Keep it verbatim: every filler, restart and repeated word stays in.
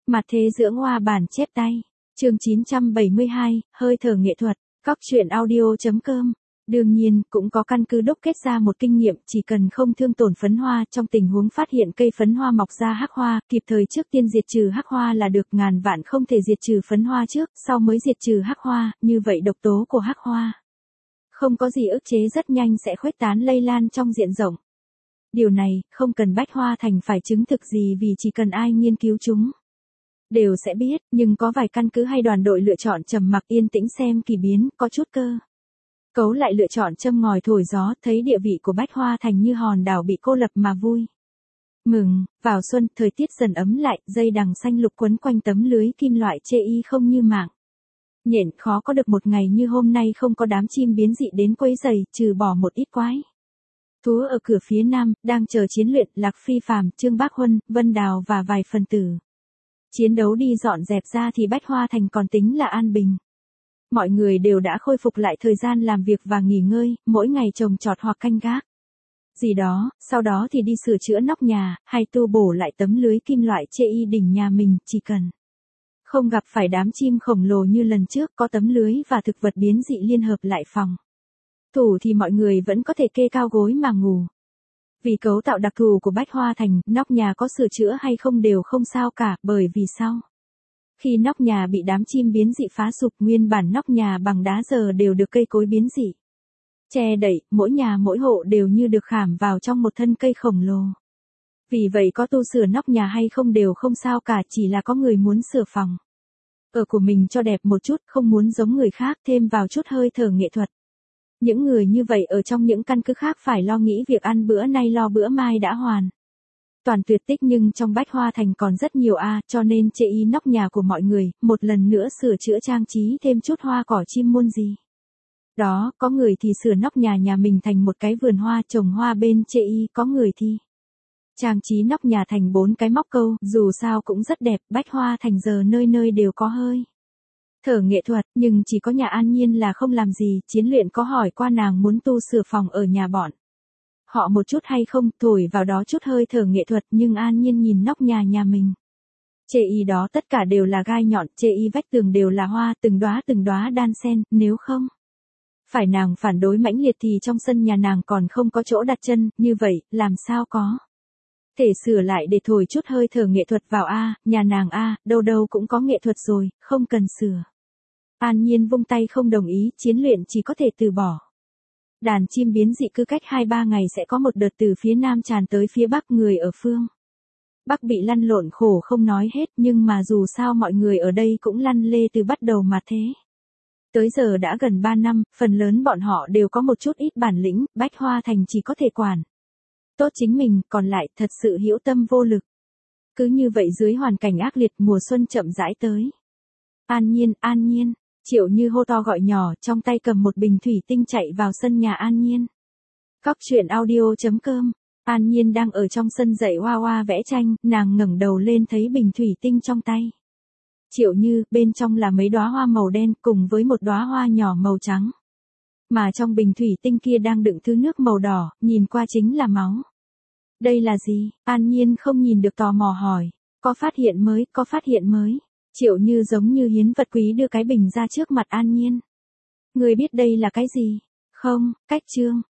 Mặt thế dưỡng hoa bản chép tay. Chương chín trăm bảy mươi hai, hơi thở nghệ thuật. Cóc truyện audio.com. Đương nhiên, cũng có căn cứ đúc kết ra một kinh nghiệm, chỉ cần không thương tổn phấn hoa, trong tình huống phát hiện cây phấn hoa mọc ra hắc hoa, kịp thời trước tiên diệt trừ hắc hoa là được, ngàn vạn không thể diệt trừ phấn hoa trước, sau mới diệt trừ hắc hoa, như vậy độc tố của hắc hoa không có gì ức chế rất nhanh sẽ khuếch tán lây lan trong diện rộng. Điều này, không cần Bách Hoa Thành phải chứng thực gì vì chỉ cần ai nghiên cứu chúng đều sẽ biết, nhưng có vài căn cứ hay đoàn đội lựa chọn trầm mặc yên tĩnh xem kỳ biến, có chút cơ cấu lại lựa chọn châm ngòi thổi gió, thấy địa vị của Bách Hoa Thành như hòn đảo bị cô lập mà vui mừng. Vào xuân, thời tiết dần ấm lại, dây đằng xanh lục quấn quanh tấm lưới kim loại chê y không như mạng nhện, khó có được một ngày như hôm nay không có đám chim biến dị đến quấy rầy, trừ bỏ một ít quái thú ở cửa phía nam, đang chờ chiến luyện. Lạc Phi Phàm, Trương Bác Huân, Vân Đào và vài phần tử chiến đấu đi dọn dẹp ra thì Bách Hoa Thành còn tính là an bình. Mọi người đều đã khôi phục lại thời gian làm việc và nghỉ ngơi, mỗi ngày trồng trọt hoặc canh gác gì đó, sau đó thì đi sửa chữa nóc nhà, hay tu bổ lại tấm lưới kim loại chê y đỉnh nhà mình, chỉ cần không gặp phải đám chim khổng lồ như lần trước, có tấm lưới và thực vật biến dị liên hợp lại phòng thủ thì mọi người vẫn có thể kê cao gối mà ngủ. Vì cấu tạo đặc thù của Bách Hoa Thành, nóc nhà có sửa chữa hay không đều không sao cả, bởi vì sau khi nóc nhà bị đám chim biến dị phá sụp, nguyên bản nóc nhà bằng đá giờ đều được cây cối biến dị che đậy, mỗi nhà mỗi hộ đều như được khảm vào trong một thân cây khổng lồ. Vì vậy có tu sửa nóc nhà hay không đều không sao cả, chỉ là có người muốn sửa phòng ở của mình cho đẹp một chút, không muốn giống người khác, thêm vào chút hơi thở nghệ thuật. Những người như vậy ở trong những căn cứ khác phải lo nghĩ việc ăn bữa nay lo bữa mai đã hoàn toàn tuyệt tích, nhưng trong Bách Hoa Thành còn rất nhiều a, cho nên chê y nóc nhà của mọi người, một lần nữa sửa chữa trang trí thêm chút hoa cỏ chim muôn gì. Đó, có người thì sửa nóc nhà nhà mình thành một cái vườn hoa, trồng hoa bên chê y, có người thì trang trí nóc nhà thành bốn cái móc câu, dù sao cũng rất đẹp. Bách Hoa Thành giờ nơi nơi đều có hơi thở nghệ thuật, nhưng chỉ có nhà An Nhiên là không làm gì. Chiến luyện có hỏi qua nàng muốn tu sửa phòng ở nhà bọn họ một chút hay không, thổi vào đó chút hơi thở nghệ thuật, nhưng An Nhiên nhìn nóc nhà nhà mình. Chê y đó tất cả đều là gai nhọn, chê y vách tường đều là hoa, từng đóa từng đóa đan xen, nếu không phải nàng phản đối mãnh liệt thì trong sân nhà nàng còn không có chỗ đặt chân, như vậy, làm sao có thể sửa lại để thổi chút hơi thở nghệ thuật vào a, nhà nàng a, đâu đâu cũng có nghệ thuật rồi, không cần sửa. An Nhiên vung tay không đồng ý, chiến luyện chỉ có thể từ bỏ. Đàn chim biến dị cứ cách hai ba ngày sẽ có một đợt từ phía nam tràn tới phía bắc, người ở phương bắc bị lăn lộn khổ không nói hết, nhưng mà dù sao mọi người ở đây cũng lăn lê từ bắt đầu mà thế. Tới giờ đã gần ba năm, phần lớn bọn họ đều có một chút ít bản lĩnh, Bách Hoa Thành chỉ có thể quản tốt chính mình, còn lại thật sự hữu tâm vô lực. Cứ như vậy dưới hoàn cảnh ác liệt, mùa xuân chậm rãi tới. An Nhiên, An Nhiên, Triệu Như hô to gọi nhỏ, trong tay cầm một bình thủy tinh chạy vào sân nhà An Nhiên. Cóc truyện audio.com. An Nhiên đang ở trong sân dạy hoa hoa vẽ tranh, nàng ngẩng đầu lên thấy bình thủy tinh trong tay Triệu Như, bên trong là mấy đóa hoa màu đen cùng với một đóa hoa nhỏ màu trắng. Mà trong bình thủy tinh kia đang đựng thứ nước màu đỏ, nhìn qua chính là máu. Đây là gì? An Nhiên không nhìn được tò mò hỏi. Có phát hiện mới, có phát hiện mới. Triệu Như giống như hiến vật quý đưa cái bình ra trước mặt An Nhiên. Người biết đây là cái gì? Không, cách chương.